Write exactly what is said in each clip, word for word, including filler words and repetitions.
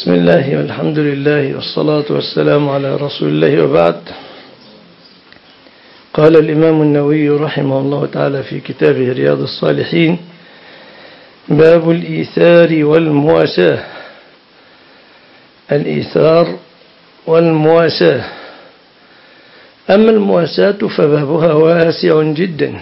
بسم الله والحمد لله والصلاة والسلام على رسول الله وبعد. قال الإمام النووي رحمه الله تعالى في كتابه رياض الصالحين: باب الإيثار والمواساة. الإيثار والمواساة. أما المواساة فبابها واسع جدا،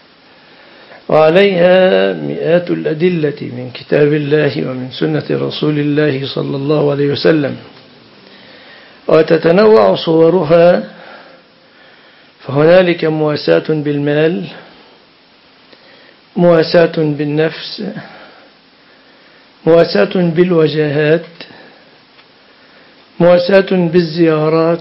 وعليها مئات الأدلة من كتاب الله ومن سنة رسول الله صلى الله عليه وسلم، وتتنوع صورها. فهنالك مواساة بالمال، مواساة بالنفس، مواساة بالوجاهات، مواساة بالزيارات،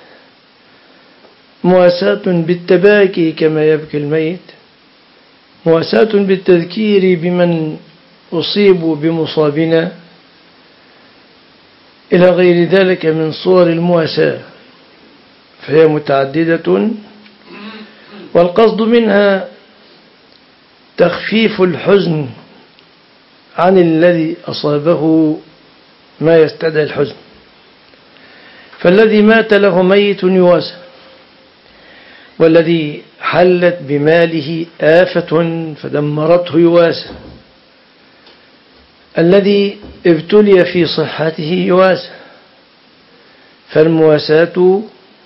مواساة بالتباكي كما يبكي الميت، مواساة بالتذكير بمن أصيبوا بمصابنا، إلى غير ذلك من صور المواساة، فهي متعددة، والقصد منها تخفيف الحزن عن الذي أصابه ما يستدعي الحزن. فالذي مات له ميت يواسى، والذي حلت بماله آفة فدمرته يواسى، الذي ابتلي في صحته يواسى. فالمواساة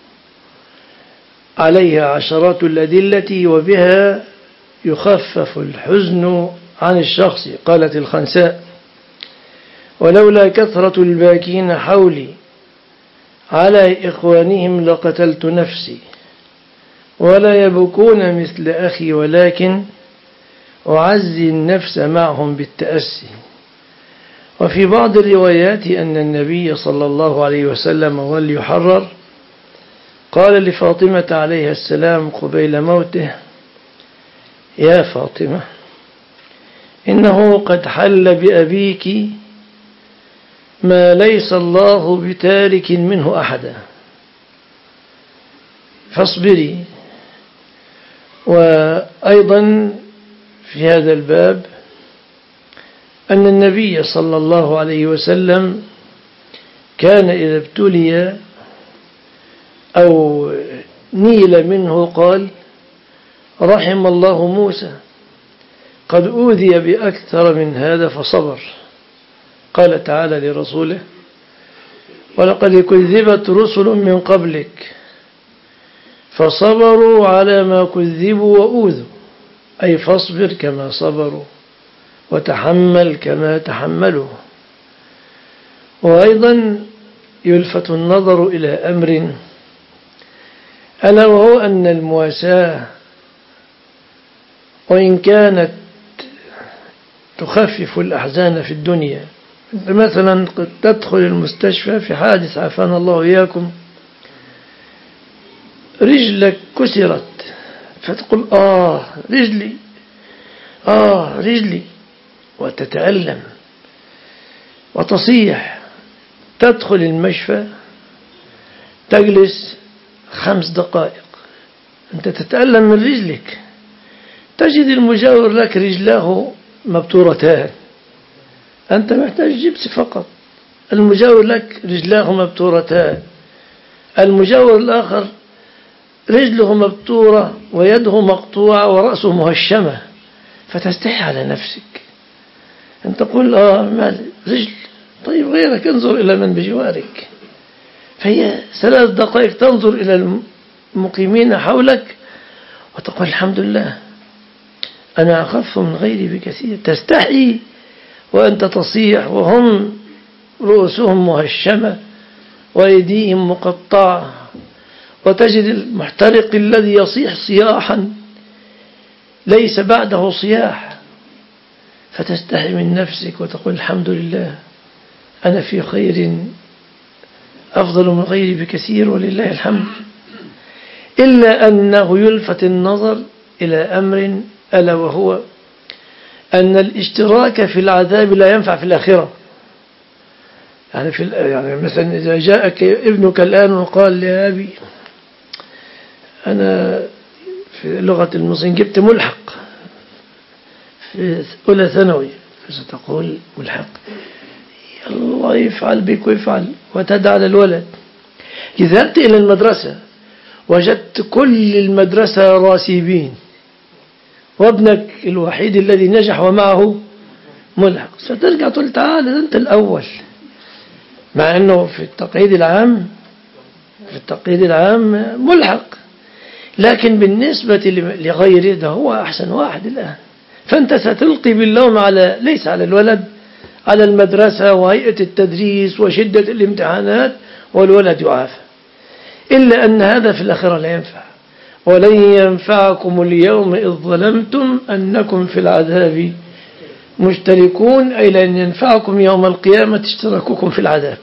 عليها عشرات الأدلة، وبها يخفف الحزن عن الشخص. قالت الخنساء: ولولا كثرة الباكين حولي على إخوانهم لقتلت نفسي، ولا يبكون مثل أخي ولكن أعزي النفس معهم بالتأسي. وفي بعض الروايات أن النبي صلى الله عليه وسلم وليحرر قال لفاطمة عليه السلام قبيل موته: يا فاطمة، إنه قد حل بأبيك ما ليس الله بتارك منه أحدا، فاصبري. وأيضا في هذا الباب أن النبي صلى الله عليه وسلم كان إذا ابتلي أو نيل منه قال: رحم الله موسى، قد أوذي بأكثر من هذا فصبر. قال تعالى لرسوله: ولقد كذبت رسل من قبلك فصبروا على ما كذبوا وأوذوا، أي فاصبر كما صبروا وتحمل كما تحملوا. وأيضا يلفت النظر إلى أمر، ألا وهو أن المواساة وإن كانت تخفف الأحزان في الدنيا، مثلا قد تدخل المستشفى في حادث عافانا الله إياكم، رجلك كسرت فتقول آه رجلي آه رجلي وتتألم وتصيح. تدخل المشفى تجلس خمس دقائق أنت تتألم من رجلك، تجد المجاور لك رجلاه مبتورتان، أنت محتاج جبس فقط. المجاور لك رجلاه مبتورتان، المجاور الآخر رجله مبتورة ويده مقطوعة ورأسه مهشمة، فتستحي على نفسك أن تقول آه ما رجل، طيب غيرك انظر إلى من بجوارك. فهي ثلاث دقائق تنظر إلى المقيمين حولك وتقول الحمد لله أنا أخف من غيري بكثير. تستحي وأنت تصيح وهم رؤوسهم مهشمة وأيديهم مقطعة، وتجد المحترق الذي يصيح صياحا ليس بعده صياح، فتستحي من نفسك وتقول الحمد لله أنا في خير أفضل من غيري بكثير ولله الحمد. إلا أنه يلفت النظر إلى أمر، ألا وهو أن الاشتراك في العذاب لا ينفع في الآخرة. يعني, في يعني مثلا إذا جاءك ابنك الآن وقال يا أبي أنا في لغة المصريين جبت ملحق في أولى ثانوي، فستقول ملحق الله يفعل بك ويفعل، وتدعى على الولد. ذهبت إلى المدرسة وجدت كل المدرسة راسبين، وابنك الوحيد الذي نجح ومعه ملحق، سترجع تقول تعال أنت الأول، مع أنه في التقييد العام في التقييد العام ملحق، لكن بالنسبة لغيره ده هو أحسن واحد الآن. فأنت ستلقي باللوم على ليس على الولد، على المدرسة وهيئة التدريس وشدة الامتحانات، والولد يعافى. إلا أن هذا في الآخرة لا ينفع. ولن ينفعكم اليوم إذ ظلمتم أنكم في العذاب مشتركون، أي لن ينفعكم يوم القيامة اشتراككم في العذاب.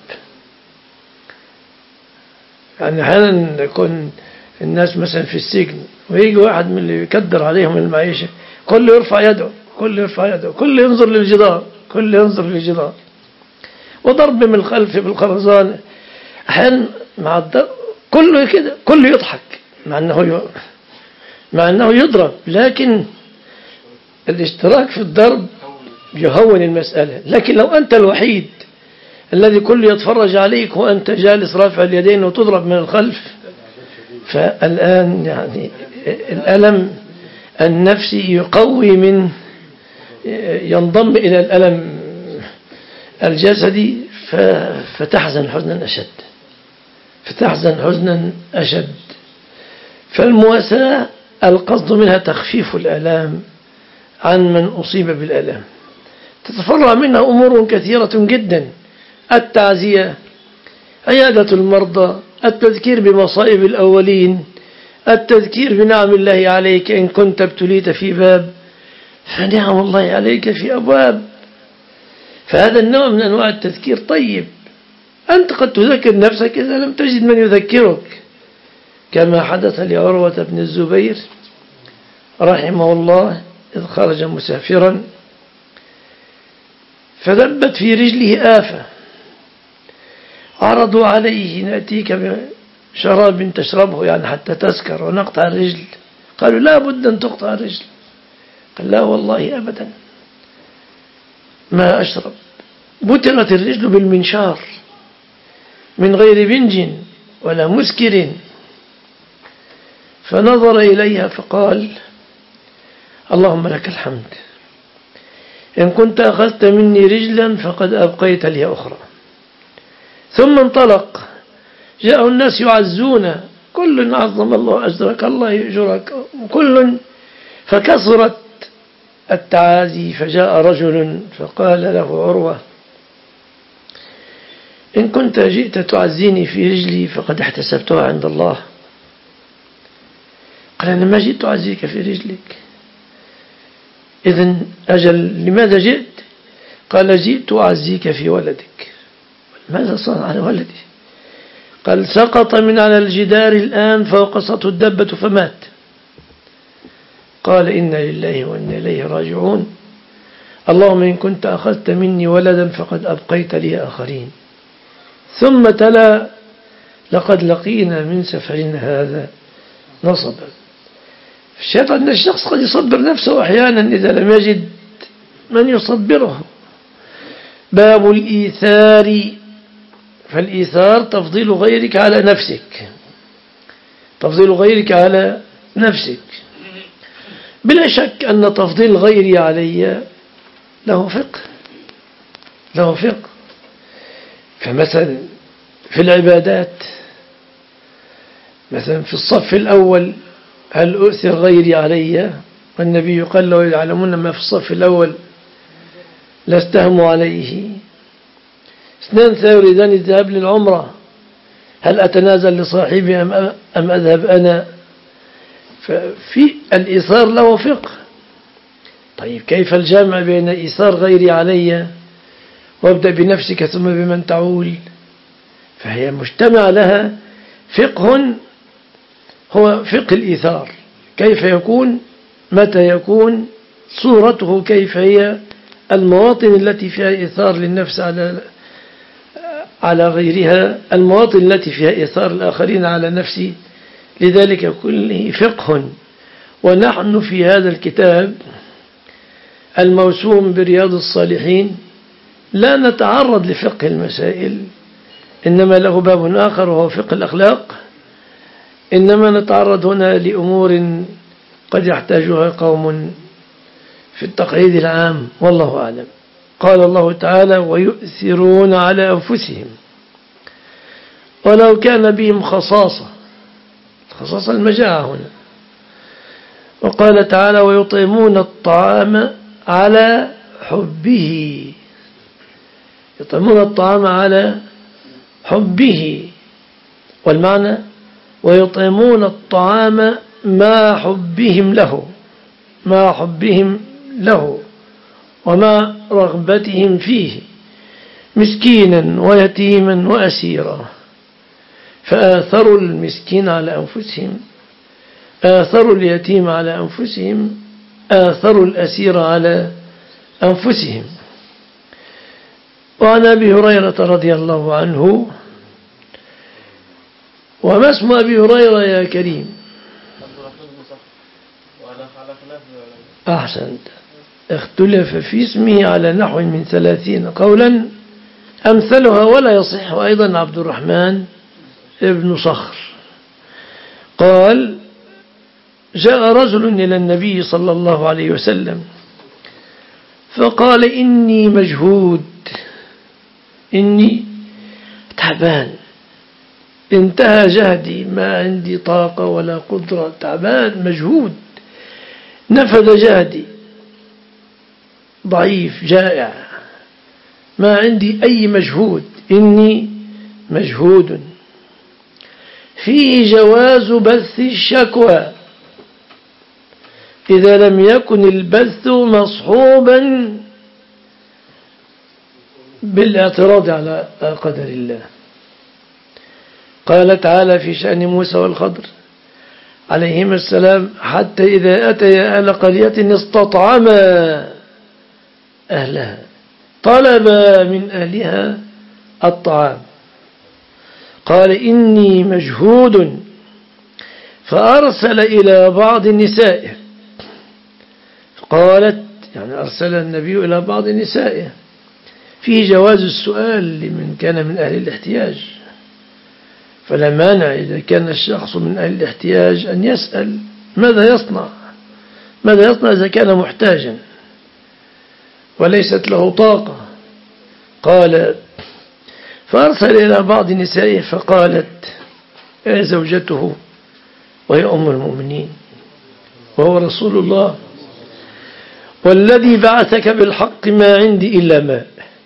يعني أحيانا يكون الناس مثلا في السجن ويجي واحد من اللي يكدر عليهم المعيشة، كل يرفع يده كل يرفع يده كل ينظر للجدار كل ينظر للجدار، وضرب من الخلف بالخرزان. أحيانا مع الضرب كله كده كله يضحك مع أنه مع أنه يضرب، لكن الاشتراك في الضرب يهون المسألة. لكن لو أنت الوحيد الذي كل يتفرج عليك وأنت جالس رافع اليدين وتضرب من الخلف، فالآن يعني الألم النفسي يقوي من ينضم إلى الألم الجسدي، فتحزن حزنا أشد فتحزن حزنا أشد. فالمواساة القصد منها تخفيف الآلام عن من أصيب بالآلام، تتفرع منها أمور كثيرة جدا: التعزية، عيادة المرضى، التذكير بمصائب الأولين، التذكير بنعم الله عليك إن كنت ابتليت في باب، فنعم الله عليك في أبواب. فهذا النوع من أنواع التذكير طيب. أنت قد تذكر نفسك إذا لم تجد من يذكرك، كما حدث لعروة بن الزبير رحمه الله إذ خرج مسافرا فدبت في رجله آفة، عرضوا عليه نأتيك بشراب تشربه يعني حتى تسكر ونقطع الرجل، قالوا لا بد أن تقطع الرجل، قال لا والله أبدا ما أشرب. بترت الرجل بالمنشار من غير بنج ولا مسكر، فنظر إليها فقال اللهم لك الحمد، إن كنت أخذت مني رجلا فقد أبقيت لي أخرى. ثم انطلق، جاء الناس يعزون، كل عظم الله أجرك الله يجرك كل، فكثرت التعازي. فجاء رجل فقال له عروة إن كنت جئت تعزيني في رجلي فقد احتسبتها عند الله. قال أنا ما جئت أعزيك في رجلك، إذن أجل لماذا جئت؟ قال جئت أعزيك في ولدك. ماذا صنع على ولدي؟ قال سقط من على الجدار الآن فوقصته الدبة فمات. قال إنا لله وإنا إليه راجعون، اللهم إن كنت أخذت مني ولدا فقد أبقيت لي آخرين. ثم تلا لقد لقينا من سفرنا هذا نصبا. شاف أن الشخص قد يصبر نفسه أحيانا إذا لم يجد من يصبره. باب الإيثار، فالإيثار تفضيل غيرك على نفسك، تفضيل غيرك على نفسك. بلا شك أن تفضيل غيري علي له فقه له فقه فمثلا في العبادات، مثلا في الصف الأول هل أؤثر غيري علي؟ والنبي قال لو يعلمون ما في الصف الأول لاستهموا عليه. اثنان سيريدان الذهاب للعمرة هل أتنازل لصاحبي أم أذهب أنا؟ ففي الإيثار له فقه. طيب كيف الجامع بين إيثار غيري علي وابدأ بنفسك ثم بمن تعول؟ فهي مجتمع لها فقه هو فقه الإيثار، كيف يكون، متى يكون، صورته كيف هي، المواطن التي فيها إيثار للنفس على على غيرها، المواطن التي فيها إيثار الآخرين على نفسي. لذلك كله فقه. ونحن في هذا الكتاب الموسوم برياض الصالحين لا نتعرض لفقه المسائل، إنما له باب آخر وهو فقه الأخلاق. إنما نتعرض هنا لأمور قد يحتاجها قوم في التقعيد العام، والله أعلم. قال الله تعالى: ويؤثرون على أنفسهم ولو كان بهم خصاصة، خصاصة المجاعة هنا. وقال تعالى: ويطعمون الطعام على حبه، يطعمون الطعام على حبه، والمعنى ويطعمون الطعام مع حبهم له، مع حبهم له ومع رغبتهم فيه، مسكينا ويتيما وأسيرا. فآثروا المسكين على أنفسهم، آثروا اليتيم على أنفسهم، آثروا الأسير على أنفسهم. وعن أبي هريرة رضي الله عنه. وما اسم أبي هريرة يا كريم؟ أحسنت. اختلف في اسمه على نحو من ثلاثين قولا، أمثلها ولا يصح أيضا عبد الرحمن ابن صخر. قال: جاء رجل إلى النبي صلى الله عليه وسلم فقال: إني مجهود، إني تعبان، انتهى جهدي، ما عندي طاقة ولا قدرة، تعبان مجهود، نفذ جهدي، ضعيف جائع، ما عندي أي مجهود، إني مجهود. فيه جواز بث الشكوى إذا لم يكن البث مصحوبا بالاعتراض على قدر الله. قال تعالى في شأن موسى والخضر عليهما السلام: حتى إذا أتيا أهل قرية استطعما أهلها طلبا من أهلها الطعام، قال: إني مجهود، فأرسل إلى بعض نسائه، قالت يعني أرسل النبي إلى بعض نسائه. فيه جواز السؤال لمن كان من أهل الاحتياج، فلا مانع إذا كان الشخص من أهل الاحتياج أن يسأل ماذا يصنع، ماذا يصنع إذا كان محتاجا وليست له طاقة. قال: فأرسل إلى بعض نسائه فقالت يا زوجته وهي أم المؤمنين وهو رسول الله: والذي بعثك بالحق ما عندي إلا ماء.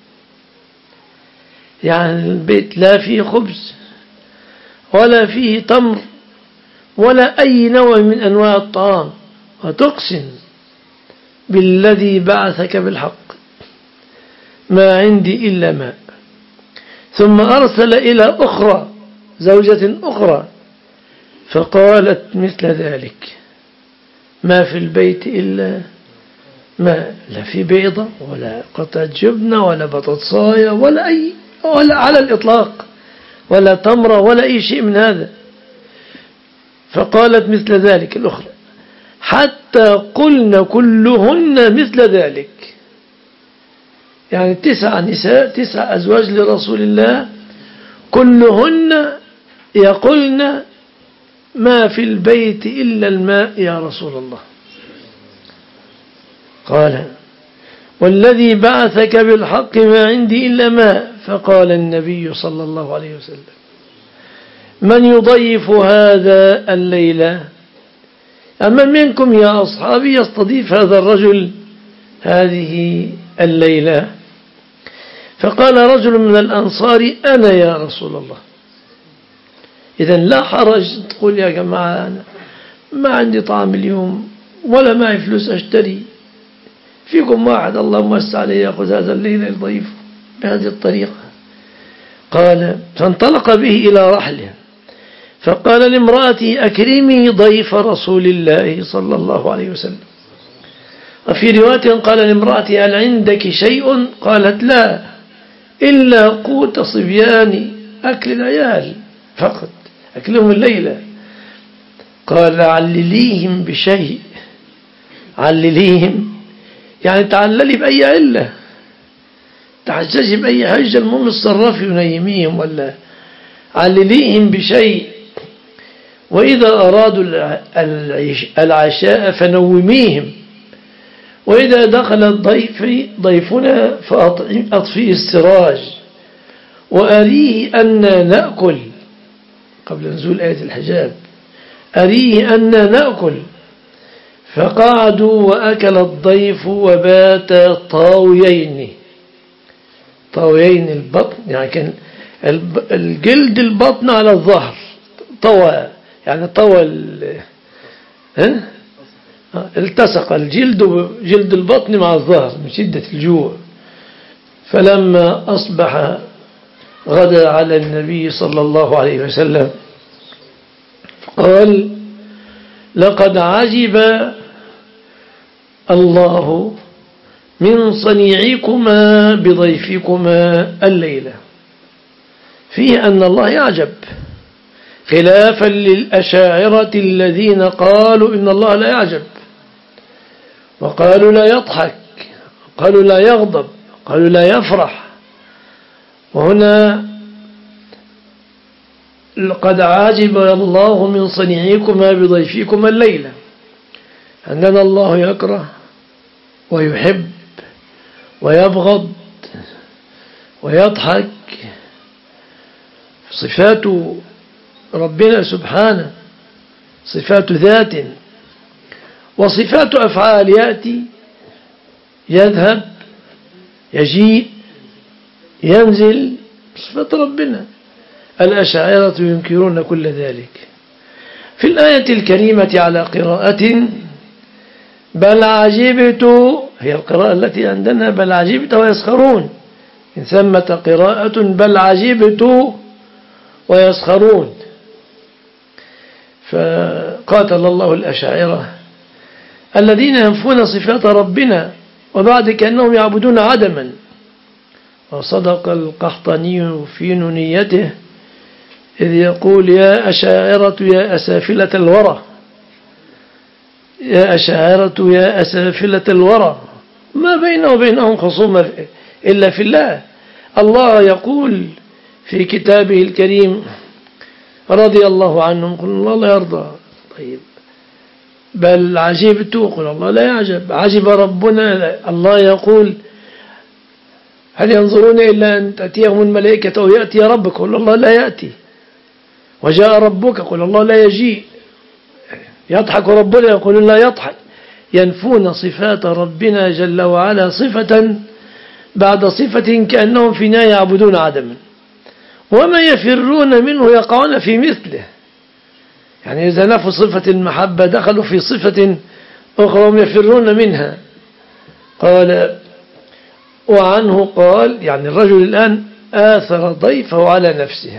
يعني البيت لا فيه خبز ولا فيه تمر ولا أي نوع من أنواع الطعام، وتقسم بالذي بعثك بالحق ما عندي إلا ماء. ثم أرسل إلى أخرى زوجة أخرى فقالت مثل ذلك: ما في البيت إلا ماء، لا في بيضة ولا قطعة جبنة ولا بطاطساية ولا أي ولا على الإطلاق ولا تمرة ولا أي شيء من هذا. فقالت مثل ذلك الأخرى حتى قلن كلهن مثل ذلك. يعني تسع نساء، تسع أزواج لرسول الله، كلهن يقولن ما في البيت إلا الماء يا رسول الله. قال: والذي بعثك بالحق ما عندي إلا ماء. فقال النبي صلى الله عليه وسلم: من يضيف هذا الليلة؟ أما منكم يا أصحابي يستضيف هذا الرجل هذه الليلة؟ فقال رجل من الأنصار: أنا يا رسول الله. إذن لا حرج تقول يا جماعة أنا ما عندي طعام اليوم ولا معي فلوس أشتري، فيكم واحد الله موسع عليه يأخذ هذا الليلة يضيفه بهذه الطريقة. قال: فانطلق به إلى رحله فقال لامرأته: أكرمي ضيف رسول الله صلى الله عليه وسلم. وفي رواية قال لامرأته: هل عندك شيء؟ قالت: لا إلا قوت صبياني، أكل العيال فقط، أكلهم الليلة. قال: علليهم بشيء، علليهم يعني تعللي بأي علة، تحججي بأي حجة، المهم الصرافي ونيميهم ولا علليهم بشيء. وإذا أرادوا العشاء فنوميهم، وإذا دخل الضيف ضيفنا فأطفئ السراج وأريه أن نأكل، قبل نزول آية الحجاب، أريه أن نأكل. فقعدوا وأكل الضيف وبات طاويين، طاويين البطن يعني كان الجلد البطن على الظهر، طوى يعني طوى التصق الجلد جلد البطن مع الظهر من شدة الجوع. فلما أصبح غدا على النبي صلى الله عليه وسلم قال: لقد عجب الله من صنيعكما بضيفكما الليلة، فيه أن الله يعجب، خلافا للأشاعرة الذين قالوا إن الله لا يعجب، وقالوا لا يضحك، قالوا لا يغضب، قالوا لا يفرح. وهنا لقد عجب الله من صنيعكما بضيفكما الليلة، أننا الله يكره ويحب ويبغض ويضحك. صفات ربنا سبحانه صفات ذات، وصفات أفعال يأتي يذهب يجيء ينزل، صفات ربنا. الأشاعرة ينكرون كل ذلك. في الآية الكريمة على قراءة بل عجبت، هي القراءة التي عندنا بل عجبت ويسخرون، إن ثمة قراءة بل عجبت ويسخرون. فقاتل الله الأشاعرة الذين ينفون صفات ربنا وبعد كأنهم يعبدون عدما. وصدق القحطاني في نونيته إذ يقول: يا أشاعرة يا أسافلة الورى، يا أشاعرة يا أسافلة الورى، ما بينه وبينهم خصومة إلا في الله. الله يقول في كتابه الكريم: رضي الله عنهم، قل الله لا يرضى. طيب بل عجبت، قل الله لا يعجب. عجب ربنا، الله يقول: هل ينظرون إلا أن تأتيهم الملائكة أو يأتي ربك، قل الله لا يأتي. وجاء ربك، قل الله لا يجيء. يضحك ربنا، يقول لا يضحك. ينفون صفات ربنا جل وعلا صفة بعد صفة كأنهم في النهاية يعبدون عدما، وما يفرون منه يقعون في مثله. يعني إذا نفوا صفة المحبة دخلوا في صفة أخرى هم يفرون منها. قال: وعنه قال، يعني الرجل الآن آثر ضيفه على نفسه.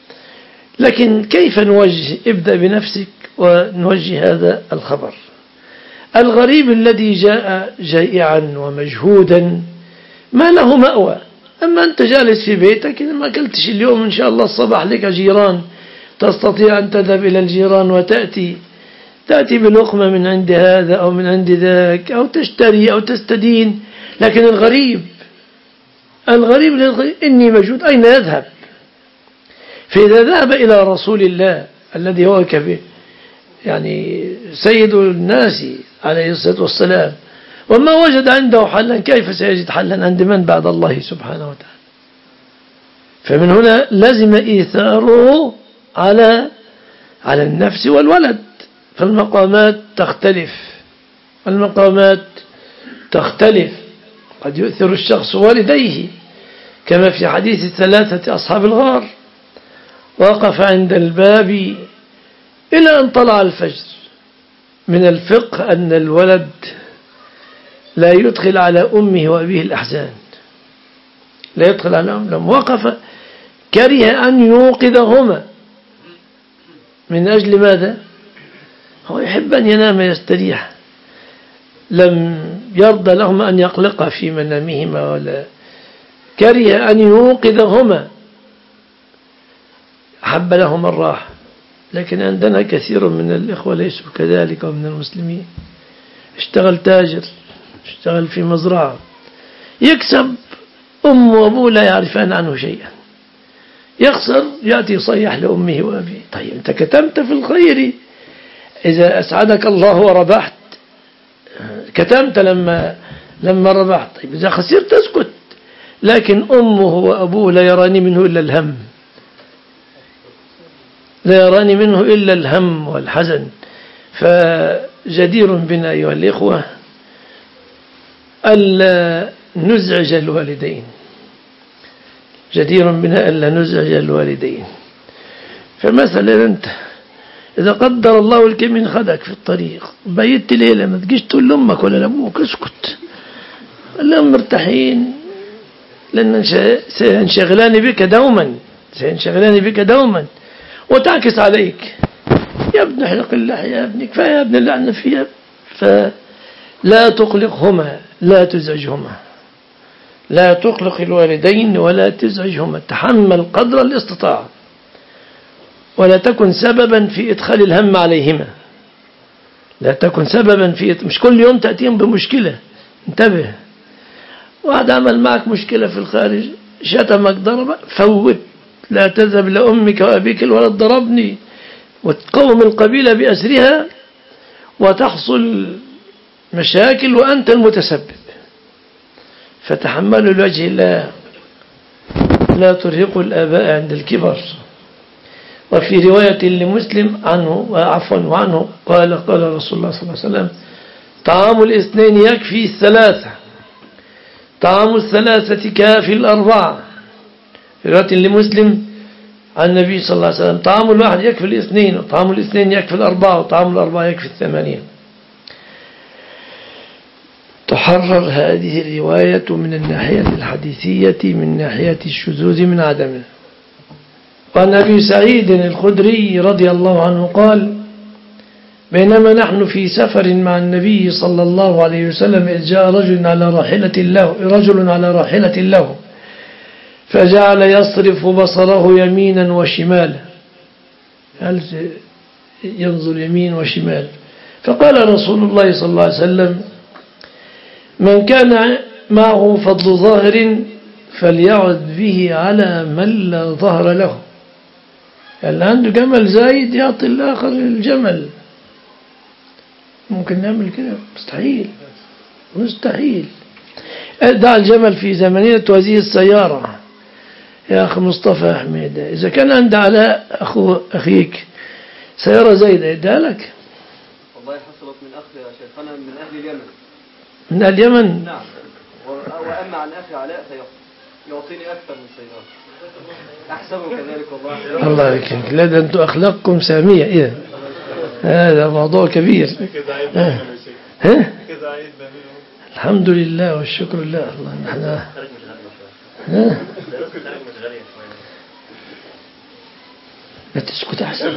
لكن كيف نوجه؟ ابدأ بنفسك ونوجه هذا الخبر. الغريب الذي جاء جائعا ومجهودا ما له مأوى. أما أنت جالس في بيتك إذا ما أكلتش اليوم إن شاء الله الصباح لك جيران، تستطيع أن تذهب إلى الجيران وتأتي تأتي بلقمة من عند هذا أو من عند ذاك، أو تشتري أو تستدين. لكن الغريب الغريب إني مجهود، أين يذهب؟ فإذا ذهب إلى رسول الله الذي هو كبير يعني سيد الناس عليه الصلاة والسلام، وما وجد عنده حلا، كيف سيجد حلا عند من بعد الله سبحانه وتعالى؟ فمن هنا لزم إيثاره على على النفس والولد. فالمقامات تختلف المقامات تختلف قد يؤثر الشخص والديه، كما في حديث الثلاثة أصحاب الغار: وقف عند الباب إلى أن طلع الفجر. من الفقه أن الولد لا يدخل على أمه وأبيه الأحزان، لا يدخل على أمه. لما وقف كره أن يوقظهما، من أجل ماذا؟ هو يحب أن ينام يستريح، لم يرضى لهما أن يقلق في منامهما، ولا كره أن يوقظهما، حب لهما الراحة. لكن عندنا كثير من الإخوة ليسوا كذلك، ومن المسلمين اشتغل تاجر، اشتغل في مزرعة، يكسب أم وأبوه لا يعرفان عنه شيئا، يخسر يأتي يصيح لأمه وأبيه. طيب أنت كتمت في الخير، إذا أسعدك الله وربحت كتمت لما لما ربحت. طيب إذا خسرت تسكت. لكن أمه وأبوه لا يراني منه إلا الهم، لا يراني منه إلا الهم والحزن. فجدير بنا أيها الإخوة ألا نزعج الوالدين، جدير بنا ألا نزعج الوالدين. فمثلا أنت إذا قدر الله الكمين خدك في الطريق بيت ليلة، ما تجيش تقول لأمك ولا لأبوك اسكت، الأم مرتاحين لأن سينشغلان بك دوما، سينشغلان بك دوما وتعكس عليك. يا ابن احلق اللحية، يا ابن كفاية، يا ابن اللعنة فيها. فلا تقلقهما، لا تزعجهما، لا تقلق الوالدين ولا تزعجهما، تحمل قدر الاستطاعة ولا تكن سببا في إدخال الهم عليهما. لا تكن سببا في، مش كل يوم تأتيهم بمشكلة. انتبه، واحد عمل معك مشكلة في الخارج، شتمك ضربك، فوت، لا تذهب لأمك وأبيك الولد ضربني، وتقوم القبيلة بأسرها وتحصل مشاكل وأنت المتسبب. فتحملوا الوجه الله، لا ترهقوا الآباء عند الكبر. وفي رواية لمسلم عنه وعفوا وعنه قال قال رسول الله صلى الله عليه وسلم: طعام الاثنين يكفي الثلاثة، طعام الثلاثة كافي الأربعة. في رواية لمسلم عن النبي صلى الله عليه وسلم: طعام الواحد يكفي الاثنين، وطعام الاثنين يكفي الأربعة، وطعام الأربعة يكفي الثمانين. تحرر هذه الرواية من الناحية الحديثية من ناحية الشذوذ من عدمه. وعن أبي سعيد الخدري رضي الله عنه قال: بينما نحن في سفر مع النبي صلى الله عليه وسلم إذ جاء رجل على راحلة له رجل على راحلة له فجعل يصرف بصره يمينا وشمالا، ينظر يمين وشمال. فقال رسول الله صلى الله عليه وسلم: من كان معه فضل ظاهر فليعد به على من لا ظهر له. اللي عنده جمل زايد يعطي الآخر الجمل. ممكن نعمل كده؟ مستحيل، مستحيل. دع الجمل في زمنية وهذه السيارة. يا أخي مصطفى حميد، إذا كان عند علاء أخو أخيك سيارة زايدة يدها لك. والله حصلت من أخي يا شيخنا من أهل اليمن. من أهل اليمن؟ نعم. وأما عن أخي علاء فيعطيني أكثر من سيارة. أحسبه كذلك والله. الله يكرمك. لا ده أنتم أخلاقكم سامية إذا. هذا موضوع كبير. ها؟ ها؟ الحمد لله والشكر لله. الله نحن ها؟ لا تسكت أحسن.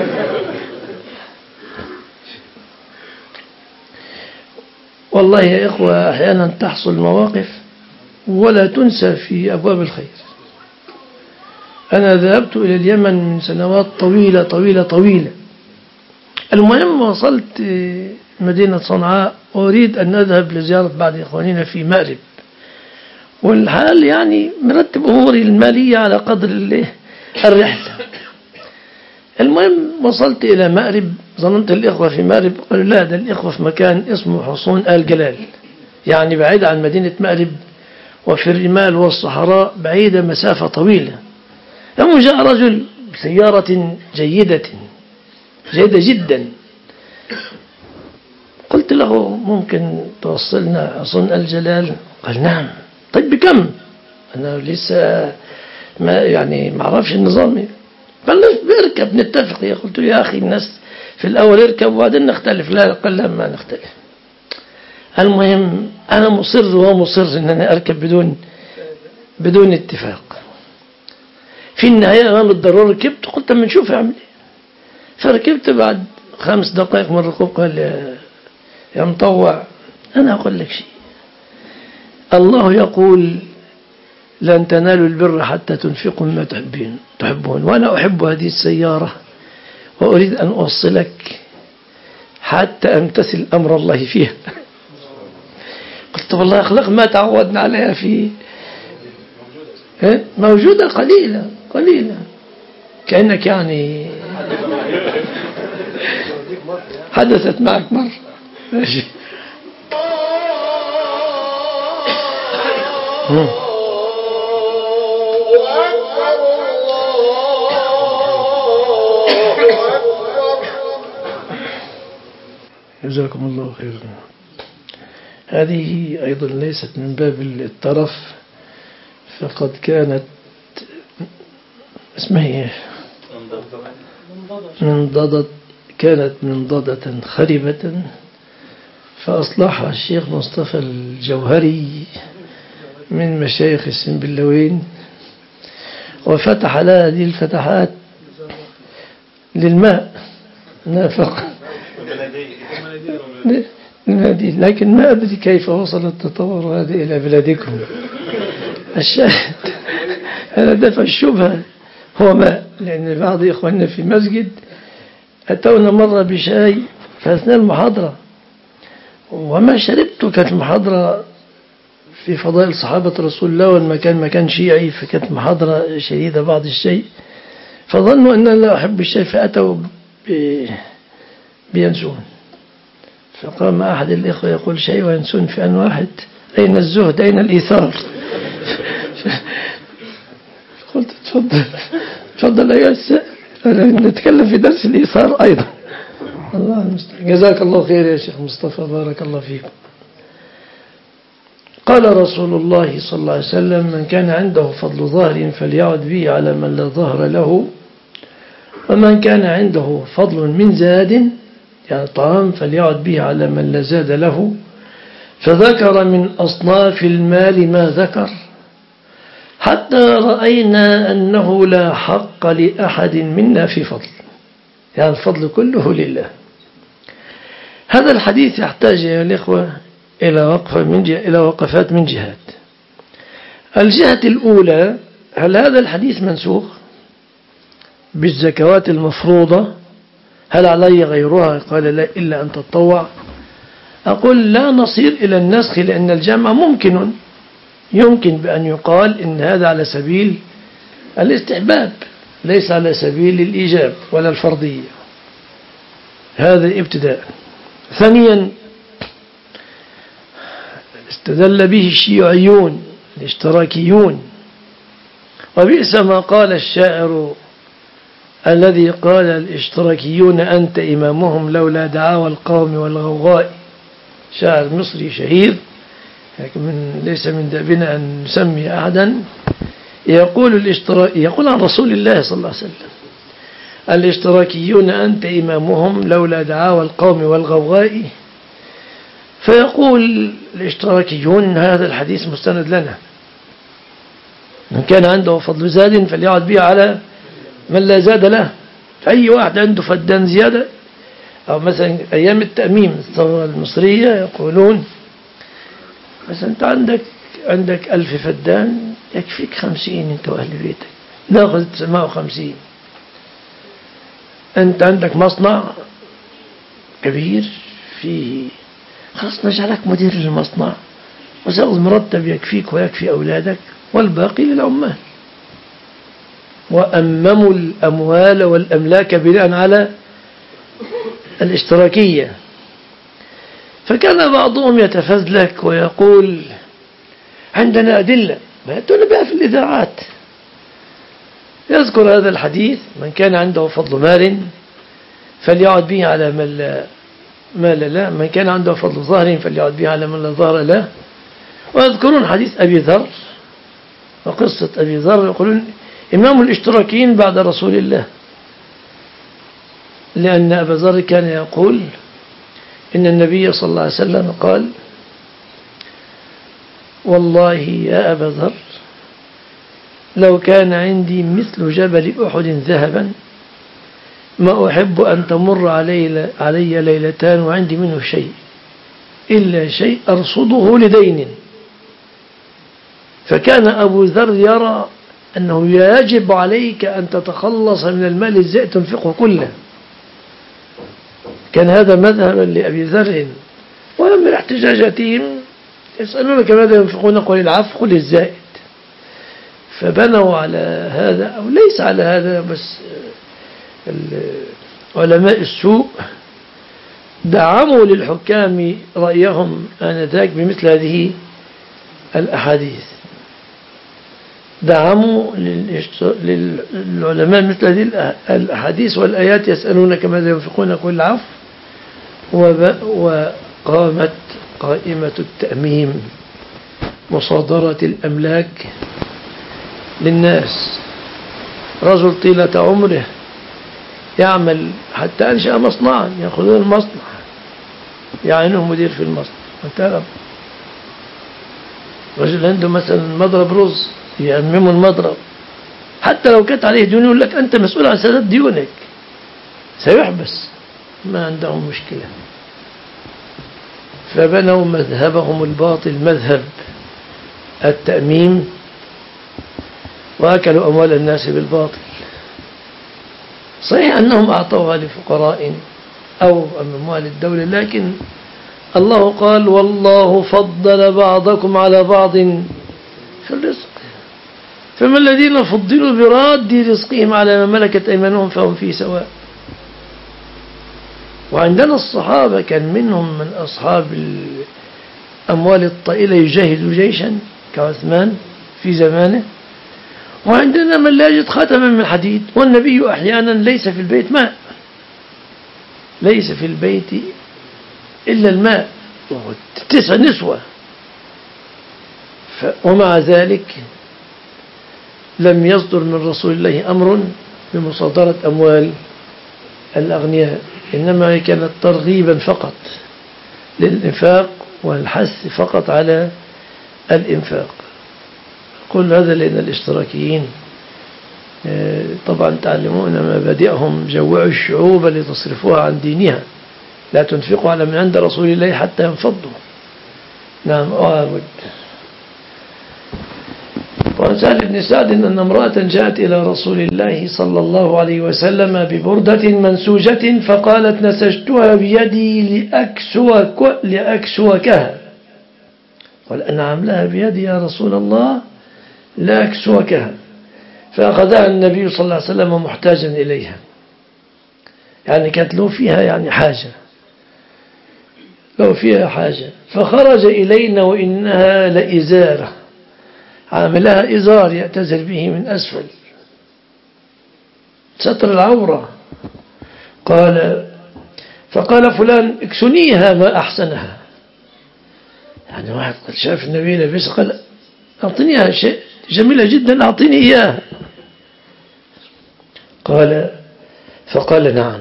والله يا إخوة أحيانا تحصل مواقف ولا تنسى في أبواب الخير. أنا ذهبت إلى اليمن من سنوات طويلة طويلة طويلة. المهم وصلت مدينة صنعاء وأريد أن أذهب لزيارة بعض إخواننا في مأرب، والحال يعني مرتب أموري المالية على قدر الرحلة. المهم وصلت إلى مأرب، ظننت الإخوة في مأرب، قالوا لا ده الإخوة في مكان اسمه حصون آل جلال، يعني بعيد عن مدينة مأرب وفي الرمال والصحراء، بعيدة مسافة طويلة. ثم جاء رجل بسيارة جيدة جيدة جدا، قلت له ممكن توصلنا حصون آل جلال؟ قال نعم. طيب بكم؟ أنا لسه ما يعني ما أعرفش النظام. قال اركب نتفق. يا قلت له يا أخي الناس في الأول اركب وبعدين نختلف. لا، قال لا ما نختلف. المهم أنا مصر وهو مصر أن أنا أركب بدون بدون اتفاق. في النهاية أمام الضرورة ركبت، قلت ما نشوف أعمل إيه. فركبت بعد خمس دقائق من الركوب قال يا, يا مطوع أنا أقول لك شيء، الله يقول لن تنالوا البر حتى تنفقوا مما تحبون تحبون وأنا أحب هذه السيارة وأريد أن أوصلك حتى أمتثل أمر الله فيها. قلت والله أخلاق ما تعودنا عليها في إيه؟ موجودة قليلة قليلة، كأنك يعني حدثت معك مرة. ماشي. جزاكم الله خيرا. هذه أيضا ليست من باب الترف، فقد كانت اسمها ايه منضدة، كانت منضدة خربة فأصلحها الشيخ مصطفى الجوهري من مشايخ السنبلاوين، وفتح لها هذه الفتحات للماء نافق المناديل، لكن ما أدري كيف وصل التطور هذا إلى بلادكم. الشاهد هذا دفع الشبهة هو ماء، لأن بعض إخواننا في مسجد أتونا مرة بشاي في أثناء المحاضرة وما شربته، كانت المحاضرة في فضائل صحابة رسول الله والمكان مكان شيعي، فكانت محاضرة شديدة بعض الشيء، فظنوا أن لا أحب الشيء فأتوا بينسون، فقام أحد الإخوة يقول شيء وينسون في أن واحد، أين الزهد أين الإيثار؟ قلت تفضل تفضل أيها السائل، نتكلم في درس الإيثار أيضا. الله المستعان. جزاك الله خير يا شيخ مصطفى، بارك الله فيكم. قال رسول الله صلى الله عليه وسلم: من كان عنده فضل ظهر فليعد به على من لا ظهر له، ومن كان عنده فضل من زاد يعني طعام فليعد به على من لا زاد له. فذكر من أصناف المال ما ذكر حتى رأينا أنه لا حق لأحد منا في فضل، يعني الفضل كله لله. هذا الحديث يحتاج يا الإخوة إلى وقفة من جهة إلى وقفات من جهات. الجهة الأولى: هل هذا الحديث منسوخ بالزكوات المفروضة؟ هل علي غيرها؟ قال لا إلا أن تتطوع. أقول لا نصير إلى النسخ، لأن الجمع ممكن، يمكن بأن يقال إن هذا على سبيل الاستحباب ليس على سبيل الإيجاب ولا الفرضية. هذا ابتداء. ثانيا: استدل به الشيوعيون الاشتراكيون، وبئس ما قال الشاعر الذي قال الاشتراكيون أنت إمامهم لولا دعاوى القوم والغوغاء. شاعر مصري شهير، لكن من ليس من دأبنا أن نسمي أحدا. يقول الاشتراك يقول عن رسول الله صلى الله عليه وسلم: الاشتراكيون أنت إمامهم لولا دعاوى القوم والغوغاء. فيقول الاشتراكيون هذا الحديث مستند لنا، من كان عنده فضل زاد فليعد به على من لا زاد له. فأي واحد عنده فدان زيادة، أو مثلا أيام التأميم الثورة المصرية يقولون مثلا أنت عندك عندك ألف فدان يكفيك خمسين أنت وأهل بيتك، ناخذ تسعمائة وخمسين. أنت عندك مصنع كبير فيه، خلاص نجعلك مدير للمصنع وتأخذ مرتب يكفيك ويكفي أولادك والباقي للعمال. وأمموا الأموال والأملاك بناء على الاشتراكية. فكان بعضهم يتفزلك ويقول عندنا أدلة، ما يأتون بها في الإذاعات. يذكر هذا الحديث: من كان عنده فضل مال فليعد به على من لا مال له، من كان عنده فضل ظهر فليعد به على من لا ظهر له. ويذكرون حديث أبي ذر وقصة أبي ذر، يقولون إمام الاشتراكيين بعد رسول الله، لأن أبا ذر كان يقول إن النبي صلى الله عليه وسلم قال: والله يا أبا ذر لو كان عندي مثل جبل أحد ذهبا ما أحب أن تمر علي, علي ليلتان وعندي منه شيء إلا شيء أرصده لدين. فكان أبو ذر يرى أنه يجب عليك أن تتخلص من المال الزائد تنفقه كله. كان هذا مذهبا لأبي ذر. ومن احتجاجاتهم يسألونك ماذا ينفقون؟ قل العفو قل الزائد. فبنوا على هذا، أو ليس على هذا بس، علماء السوء دعموا للحكام رأيهم آنذاك بمثل هذه الأحاديث، دعموا للعلماء مثل هذه الأحاديث والآيات: يسألونك ماذا ينفقون قل العفو. وقامت قائمة التأميم، مصادرة الأملاك للناس. رجل طيلة عمره يعمل حتى أنشأ مصنعا، يأخذون المصنع يعينه مدير في المصنع، وترى رجل عنده مثلا مضرب رز يأممه المضرب، حتى لو كانت عليه ديون يقول لك أنت مسؤول عن سداد ديونك، سيحبس، ما عندهم مشكلة. فبنوا مذهبهم الباطل مذهب التأميم، وأكلوا أموال الناس بالباطل. صحيح أنهم أعطوها لفقراء أو أموال الدولة، لكن الله قال: والله فضل بعضكم على بعض في الرزق، فما الذين فضلوا براد رزقهم على ما ملكت أيمانهم فهم فيه سواء. وعندنا الصحابة كان منهم من أصحاب الأموال الطائلة يجاهد جيشا كعثمان في زمانه، وعندنا من لا يجد خاتما من حديد، والنبي أحيانا ليس في البيت ماء، ليس في البيت إلا الماء، تسع نسوة، ومع ذلك لم يصدر من رسول الله أمر بمصادرة أموال الأغنياء، إنما كانت ترغيبا فقط للإنفاق والحث فقط على الإنفاق. كل هذا لأن الاشتراكيين طبعا تعلمون مبادئهم: جوعوا الشعوب لتصرفوها عن دينها، لا تنفقوا على من عند رسول الله حتى ينفضوا. نعم. أعود. وعن سهل بن سعد أن امرأة جاءت إلى رسول الله صلى الله عليه وسلم ببردة منسوجة، فقالت: نسجتها بيدي لأكسوك لأكسوكها. قال: أنا عاملها بيدي يا رسول الله لا أكسوكها. فأخذها النبي صلى الله عليه وسلم محتاجا إليها، يعني كانت له فيها يعني حاجة، له فيها حاجة. فخرج إلينا وإنها لإزارة، عاملها إزار يعتزل به من أسفل، ستر العورة. قال فقال فلان: اكسنيها ما أحسنها. يعني واحد قد شاف النبي لبس قال: أعطنيها شيء جميلة جدا، أعطيني إياها. قال فقال: نعم.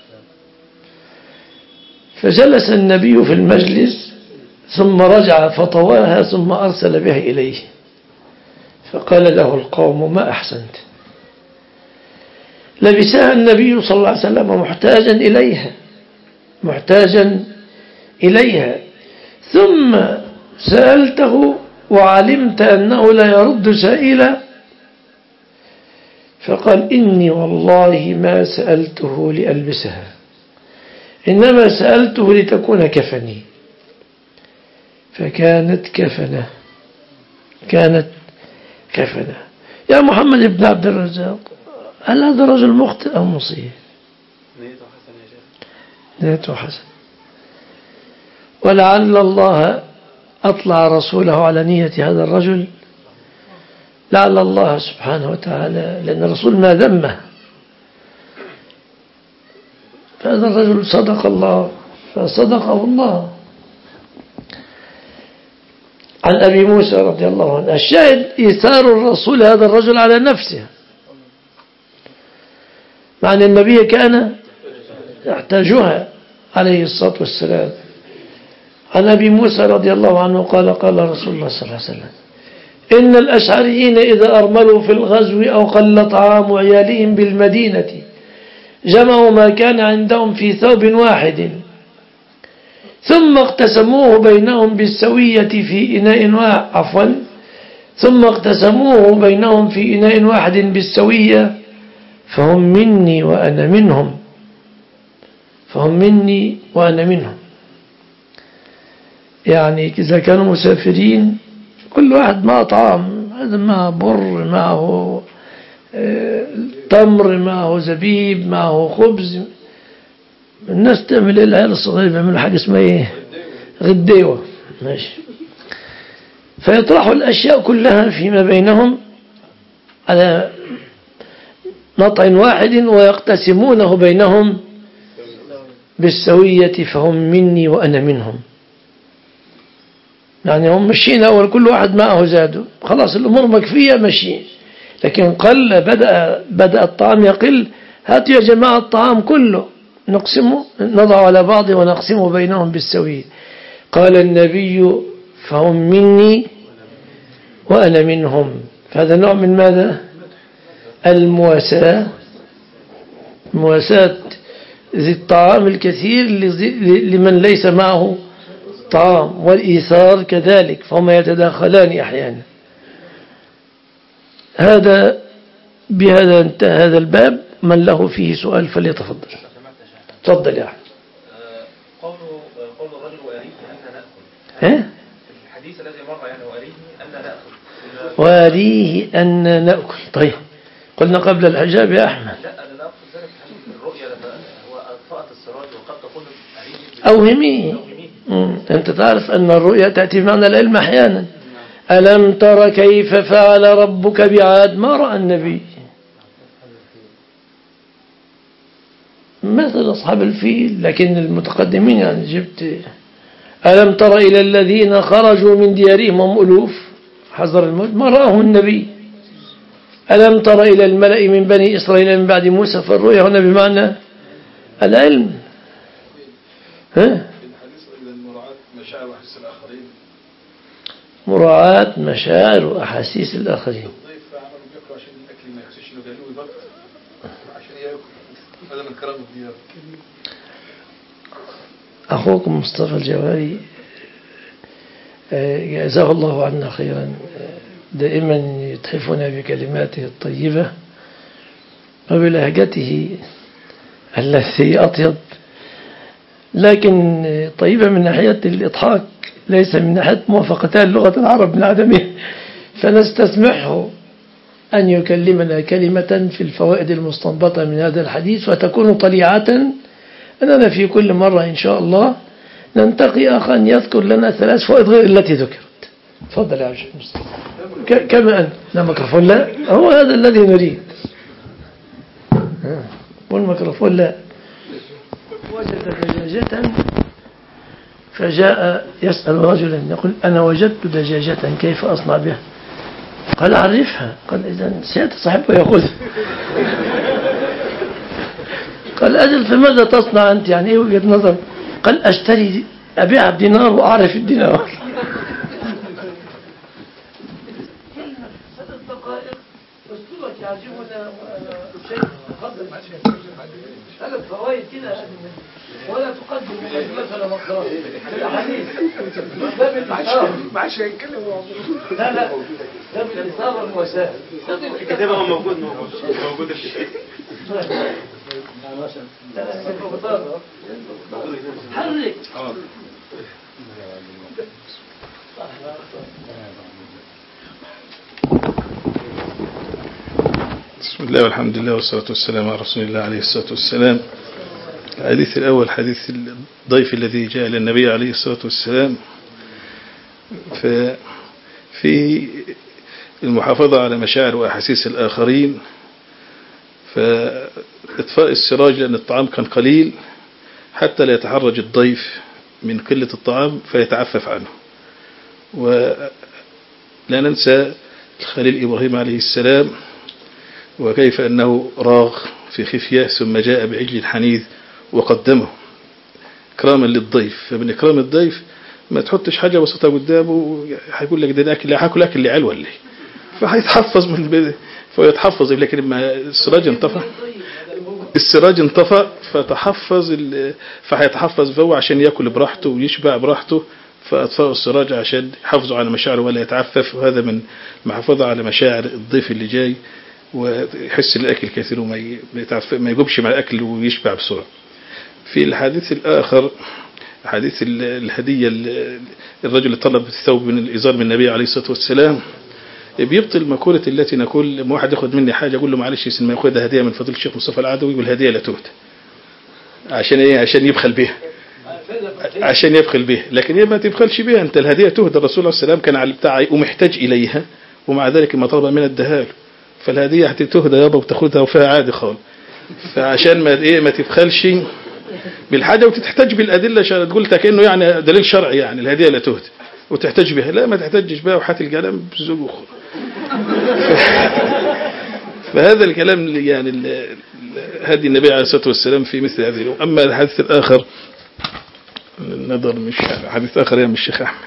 فجلس النبي في المجلس ثم رجع فطواها ثم أرسل بها إليه، فقال له القوم: ما أحسنت. لبسها النبي صلى الله عليه وسلم محتاجا إليها محتاجا إليها ثم سألته وعلمت أنه لا يرد سائلا، فقال: إني والله ما سألته لألبسها، إنما سألته لتكون كفني. فكانت كفنة كانت كفنة. يا محمد بن عبد الرزاق، هل هذا رجل مخطئ أو مصيب؟ نيته حسن يا شيخ. نيته حسن، ولعل الله أطلع رسوله على نية هذا الرجل، لعل الله سبحانه وتعالى، لأن الرسول ما ذمه، فهذا الرجل صدق الله فصدقه الله. عن أبي موسى رضي الله عنه، الشاهد إيثار الرسول هذا الرجل على نفسه، مع أن النبي كان يحتاجها عليه الصلاة والسلام. عن أبي موسى رضي الله عنه قال: قال رسول الله صلى الله عليه وسلم: إن الأشعريين إذا أرملوا في الغزو أو قل طعام عيالهم بالمدينة جمعوا ما كان عندهم في ثوب واحد ثم اقتسموه بينهم بالسوية في إناء واحد عفوا ثم اقتسموه بينهم في إناء واحد بالسوية فهم مني وأنا منهم فهم مني وأنا منهم. يعني إذا كانوا مسافرين كل واحد معه طعام هذا معه بر، معه تمر، معه زبيب، معه خبز. الناس تعمل ايه؟ العيال الصغيرة بيعملوا حاجة اسمها ايه؟ غديوة. ماشي. فيطرحوا الأشياء كلها فيما بينهم على نطع واحد ويقتسمونه بينهم بالسوية، فهم مني وأنا منهم. يعني هم مشينا أول كل واحد معه زاده، خلاص الأمور مكفية مشي. لكن قل بدأ, بدأ الطعام يقل، هاتوا يا جماعة الطعام كله نقسمه، نضع على بعض ونقسمه بينهم بالسوية. قال النبي فهم مني وأنا منهم. فهذا نوع من ماذا؟ المواساة، مواساة ذي الطعام الكثير لمن ليس معه طعام، والإيثار كذلك، فهما يتداخلان أحيانا. هذا بهذا انتهى هذا الباب. من له فيه سؤال فليتفضل. تفضل يا أحمد. قول قول الرجل وأريه أن نأكل. ها؟ الحديث الذي مر يعني وأريه أن نأكل. وأريه أن نأكل. طيب قلنا قبل الحجاب يا أحمد. لا أنا لا أقصد ذلك في الرؤيا هو أطفأت السراج وقد تكون أريه أوهميه. أنت تعرف أن الرؤيا تأتي بمعنى العلم أحيانا. ألم تر كيف فعل ربك بعاد؟ ما رأى النبي. مثل أصحاب الفيل، لكن المتقدمين يعني جبت ألم تر إلى الذين خرجوا من ديارهم هم ألوف حذر الموت، ما رآه النبي. ألم تر إلى الملأ من بني إسرائيل من بعد موسى. فالرؤيا هنا بمعنى العلم. ها؟ مراعاة مشاعر وأحاسيس الآخرين. أخوكم مصطفى الجواري جزاه الله عنا خيرا، دائما يتحفنا بكلماته الطيبة وبلهجته التي أطيب، لكن طيبة من ناحية الإضحاك، ليس من ناحية موافقتها لغة العرب من عدمه. فنستسمحه أن يكلمنا كلمة في الفوائد المستنبطة من هذا الحديث، وتكون طليعة أننا في كل مرة إن شاء الله ننتقي أخا يذكر لنا ثلاث فوائد غير التي ذكرت. تفضل يا عجل مصطفى. كما أنت. لا ميكروفون لا، هو هذا الذي نريد. والميكروفون لا. وجد دجاجة فجاء يسأل رجلا يقول أنا وجدت دجاجة كيف أصنع بها؟ قال أعرفها. قال إذا سيأتي صاحبه يأخذ. قال أجل فماذا تصنع أنت؟ يعني إيه وجهة نظر؟ قال أشتري أبيع بدينار وأعرف الدينار. أسلوبك يعجبنا شيء. تفضل. هذا الفوائد كده ولا تقدم مثلا مقدار الحديث باب الإثارة. معلش هنتكلم. لا لا باب الإثارة والوسائل. كتابها موجود موجود موجود الشيء. حرك. بسم الله والحمد لله والصلاة والسلام على رسول الله عليه الصلاة والسلام. الحديث الأول حديث الضيف الذي جاء للنبي عليه الصلاة والسلام في المحافظة على مشاعر وأحاسيس الآخرين، فإطفاء السراج لأن الطعام كان قليل حتى لا يتحرج الضيف من قلة الطعام فيتعفف عنه. ولا ننسى الخليل إبراهيم عليه السلام وكيف أنه راغ في خفية ثم جاء بعجل حنيذ وقدمه إكراما للضيف. فمن إكرام الضيف ما تحطش حاجة بسيطة قدامه هيقول لك ده أكل هاكل أكل اللي عال ولا فهيتحفظ من البدء فيتحفظ. لكن لما السراج انطفى السراج انطفى فتحفظ فهيتحفظ فهو عشان يأكل براحته ويشبع براحته، فأطفأوا السراج عشان يحافظوا على مشاعره ولا يتعفف. وهذا من المحافظة على مشاعر الضيف اللي جاي ويحس الأكل كثير وما ما يجوبش مع الأكل ويشبع بسرعة. في الحديث الآخر حديث الهدية الرجل طلب الثوب من الإزار من النبي عليه الصلاة والسلام، بيبطل مقولة التي نقول لما واحد ياخد مني حاجة أقول له معلش يسن ما ياخدها هدية من فضيلة الشيخ مصطفى العدوي والهدية لا تهدى، عشان إيه؟ عشان يبخل بها، عشان يبخل بها. لكن هي ما تبخلش بها، أنت الهدية تهدى. الرسول عليه السلام كان على بتاعي ومحتاج إليها ومع ذلك ما طلب من الدهال، فالهدية هتتهدى يابا وتاخدها وفيها عادي خالص. فعشان ما إيه ما تبخلش بالحاجة وتحتاج بالأدلة تقول كأنه يعني دليل شرعي يعني الهدية لا تهدى وتحتاج بها، لا ما تحتاجش بها وحات الكلام بزوج أخرى. فهذا الكلام يعني هدي النبي عليه الصلاة والسلام في مثل هذه الأمور. أما الحديث الآخر النظر مش حديث آخر يا الشيخ أحمد.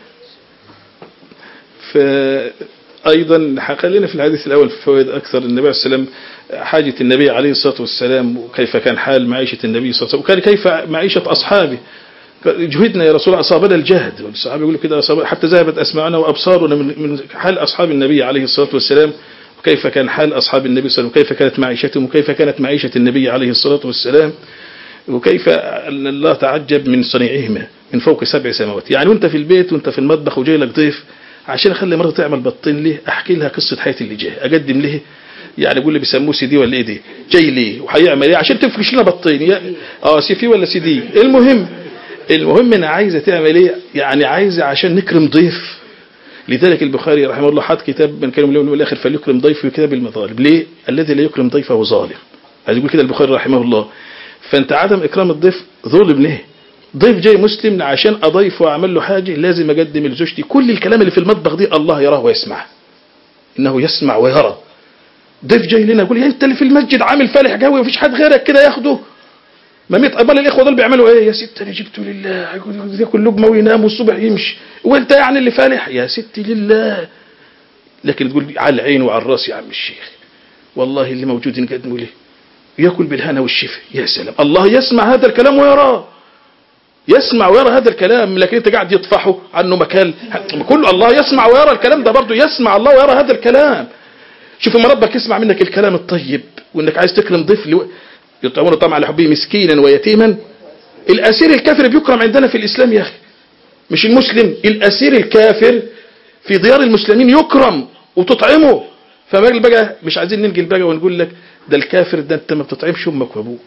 فأيضا خلينا في الحديث الأول في فوائد أكثر. النبي عليه الصلاة والسلام حاجة النبي عليه الصلاة والسلام وكيف كان حال معيشة النبي صلى الله عليه وسلم وكان كيف معيشة أصحابه. جهدنا يا رسول الله، أصابنا الجهد، والصحابة يقولوا كده حتى ذهبت أسماعنا وأبصارنا من حال أصحاب النبي عليه الصلاة والسلام، وكيف كان حال أصحاب النبي صلى الله عليه وسلم، وكيف كانت معيشتهم، وكيف كانت معيشة النبي عليه الصلاة والسلام، وكيف الله تعجب من صنيعهما من فوق سبع سماوات. يعني وانت في البيت وانت في المطبخ وجاي لك ضيف عشان اخلي مرته تعمل بطين ليه، احكي لها قصة حياتي اللي جاي، اقدم ليه يعني يقول لي بيسموه سي دي ولا ايه دي، جاي ليه وهيعمل ايه عشان تفكش لنا بطين يا اه سي في ولا سي دي. المهم المهم انا عايزه تعمل ايه، يعني عايزه عشان نكرم ضيف. لذلك البخاري رحمه الله حط كتاب من كلام اليوم والاخر فليكرم ضيفه كتاب المظالم. ليه؟ الذي لا يكرم ضيفه ظالم. عايز يقول كده البخاري رحمه الله. فانت عدم اكرام الضيف ظلم. ليه؟ ضيف جاي مسلم عشان اضيفه واعمل له حاجه لازم اقدم لزوجتي كل الكلام اللي في المطبخ دي الله يراه ويسمعه، انه يسمع ويرى. ضيف جاي لنا يقول انت اللي في المسجد عامل فالح قوي ومفيش حد غيرك كده ياخده، ما ميت امال الاخوه دول بيعملوا ايه؟ يا ست انا جبته لله، ياكل لقمه وينام والصبح يمشي، وانت يعني اللي فالح؟ يا ستي لله. لكن تقول على العين وعلى الراس يا عم الشيخ، والله اللي موجود نقدمه ليه ياكل بالهنا والشفا. يا سلام، الله يسمع هذا الكلام ويراه، يسمع ويرى هذا الكلام. لكن انت قاعد يطفحه عنه مكان كله. الله يسمع ويرى الكلام ده برضه، يسمع الله ويرى هذا الكلام. شوف ما ربك يسمع منك الكلام الطيب وانك عايز تكرم ضيف لو... يطعمون طبعا على حبه مسكينا ويتيما. الاسير الكافر بيكرم عندنا في الاسلام يا اخي، مش المسلم. الاسير الكافر في ديار المسلمين يكرم وتطعمه. فما بقى مش عايزين ننجل بقى ونقول لك ده الكافر ده انت ما بتطعمش امك وابوك.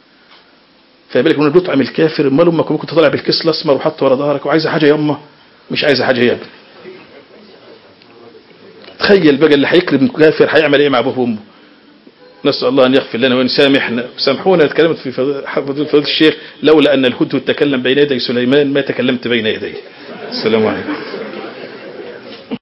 فبالك وانا بتطعم الكافر، امال امك وابوك تطلع بالكيس الاسمر وحط ورا ظهرك وعايزه حاجه يما، مش عايزه حاجه يا ابني. تخيل بقى اللي هيكرم كافر هيعمل ايه مع ابوه وامه. نسأل الله أن يغفر لنا ويسامحنا. سامحونا تكلمت في فضيلة الشيخ لولا أن الهدهد تكلم بين يدي سليمان ما تكلمت بين يديه. السلام عليكم.